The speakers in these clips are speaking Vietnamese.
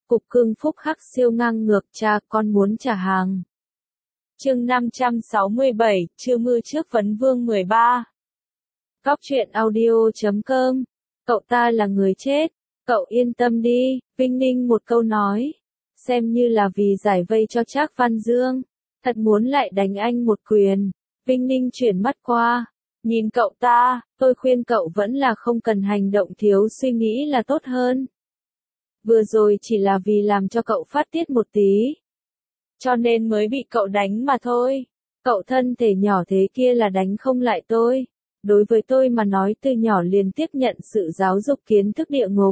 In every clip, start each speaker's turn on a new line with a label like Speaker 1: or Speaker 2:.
Speaker 1: Cục cưng phúc hắc siêu ngang ngược, cha con muốn trả hàng. Chương 567, chưa mưa trước vấn vương 13. Cóc truyện audio.com. Cậu ta là người chết, cậu yên tâm đi, Vinh Ninh một câu nói. Xem như là vì giải vây cho Trác Văn Dương. Thật muốn lại đánh anh một quyền. Vinh Ninh chuyển mắt qua. Nhìn cậu ta, tôi khuyên cậu vẫn là không cần hành động thiếu suy nghĩ là tốt hơn. Vừa rồi chỉ là vì làm cho cậu phát tiết một tí. Cho nên mới bị cậu đánh mà thôi. Cậu thân thể nhỏ thế kia là đánh không lại tôi. Đối với tôi mà nói từ nhỏ liền tiếp nhận sự giáo dục kiến thức địa ngục.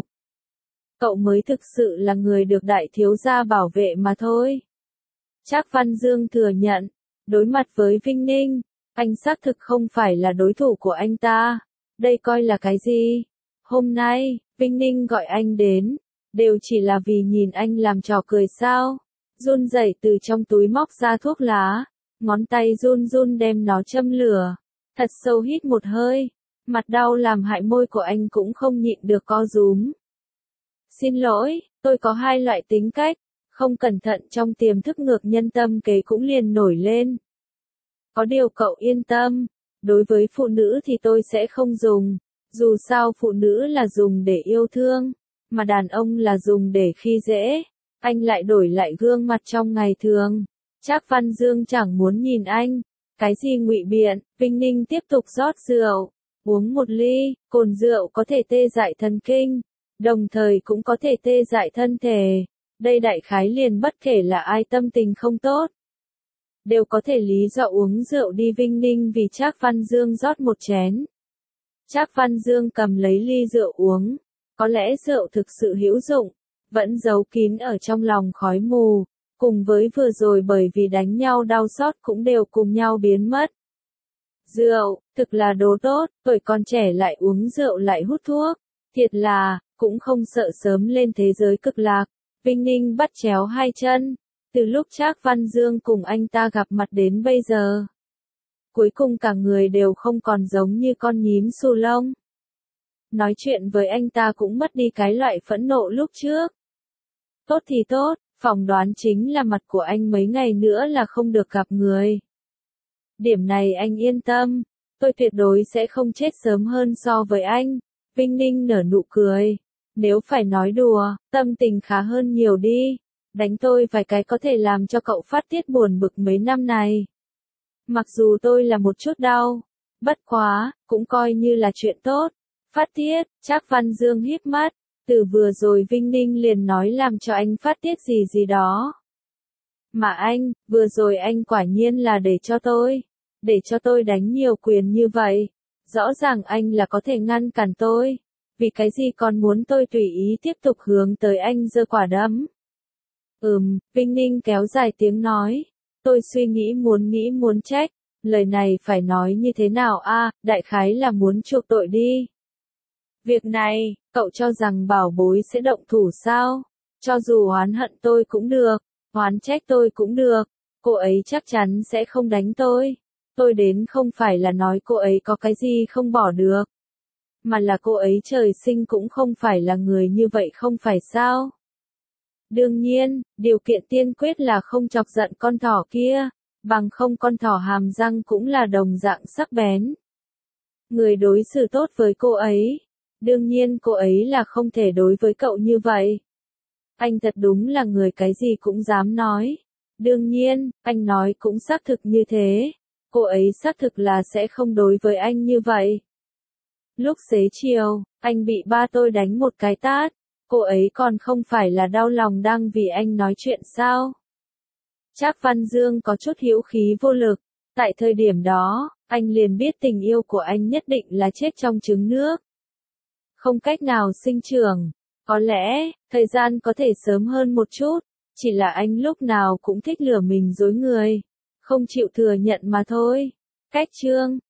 Speaker 1: Cậu mới thực sự là người được đại thiếu gia bảo vệ mà thôi. Trác Văn Dương thừa nhận, đối mặt với Vinh Ninh, anh xác thực không phải là đối thủ của anh ta. Đây coi là cái gì? Hôm nay, Vinh Ninh gọi anh đến, đều chỉ là vì nhìn anh làm trò cười sao? Run rẩy từ trong túi móc ra thuốc lá, ngón tay run run đem nó châm lửa. Thật sâu hít một hơi, mặt đau làm hại môi của anh cũng không nhịn được co rúm. Xin lỗi, tôi có hai loại tính cách, không cẩn thận trong tiềm thức ngược nhân tâm kế cũng liền nổi lên. Có điều cậu yên tâm, đối với phụ nữ thì tôi sẽ không dùng, dù sao phụ nữ là dùng để yêu thương, mà đàn ông là dùng để khi dễ. Anh lại đổi lại gương mặt trong ngày thường. Trác Văn Dương chẳng muốn nhìn anh. Cái gì ngụy biện? Vinh Ninh tiếp tục rót rượu. Uống một ly, cồn rượu có thể tê dại thần kinh, đồng thời cũng có thể tê dại thân thể. Đây đại khái liền bất kể là ai tâm tình không tốt, đều có thể lý do uống rượu đi. Vinh Ninh vì Trác Văn Dương rót một chén. Trác Văn Dương cầm lấy ly rượu uống. Có lẽ rượu thực sự hữu dụng, vẫn giấu kín ở trong lòng khói mù, cùng với vừa rồi bởi vì đánh nhau đau xót cũng đều cùng nhau biến mất. Rượu, thực là đồ tốt, tuổi còn trẻ lại uống rượu lại hút thuốc, thiệt là, cũng không sợ sớm lên thế giới cực lạc. Vinh Ninh bắt chéo hai chân, từ lúc Trác Văn Dương cùng anh ta gặp mặt đến bây giờ. Cuối cùng cả người đều không còn giống như con nhím xù lông. Nói chuyện với anh ta cũng mất đi cái loại phẫn nộ lúc trước. Tốt thì tốt, phỏng đoán chính là mặt của anh mấy ngày nữa là không được gặp người. Điểm này anh yên tâm, tôi tuyệt đối sẽ không chết sớm hơn so với anh. Vinh Ninh nở nụ cười. Nếu phải nói đùa, tâm tình khá hơn nhiều đi. Đánh tôi vài cái có thể làm cho cậu phát tiết buồn bực mấy năm này. Mặc dù tôi là một chút đau, bất quá, cũng coi như là chuyện tốt. Phát tiết, Trác Văn Dương híp mắt. Từ vừa rồi Vinh Ninh liền nói làm cho anh phát tiết gì gì đó. Mà anh, vừa rồi anh quả nhiên là để cho tôi đánh nhiều quyền như vậy. Rõ ràng anh là có thể ngăn cản tôi. Vì cái gì còn muốn tôi tùy ý tiếp tục hướng tới anh giơ quả đấm? Vinh Ninh kéo dài tiếng nói. Tôi suy nghĩ muốn trách. Lời này phải nói như thế nào a? Đại khái là muốn chuộc tội đi. Việc này, cậu cho rằng bảo bối sẽ động thủ sao? Cho dù oán hận tôi cũng được, oán trách tôi cũng được, cô ấy chắc chắn sẽ không đánh tôi. Tôi đến không phải là nói cô ấy có cái gì không bỏ được, mà là cô ấy trời sinh cũng không phải là người như vậy không phải sao? Đương nhiên, điều kiện tiên quyết là không chọc giận con thỏ kia, bằng không con thỏ hàm răng cũng là đồng dạng sắc bén. Người đối xử tốt với cô ấy. Đương nhiên cô ấy là không thể đối với cậu như vậy. Anh thật đúng là người cái gì cũng dám nói. Đương nhiên, anh nói cũng xác thực như thế. Cô ấy xác thực là sẽ không đối với anh như vậy. Lúc xế chiều, anh bị ba tôi đánh một cái tát. Cô ấy còn không phải là đau lòng đang vì anh nói chuyện sao? Trác Văn Dương có chút hữu khí vô lực. Tại thời điểm đó, anh liền biết tình yêu của anh nhất định là chết trong trứng nước. Không cách nào sinh trưởng. Có lẽ, thời gian có thể sớm hơn một chút, chỉ là anh lúc nào cũng thích lừa mình dối người. Không chịu thừa nhận mà thôi. Cách chương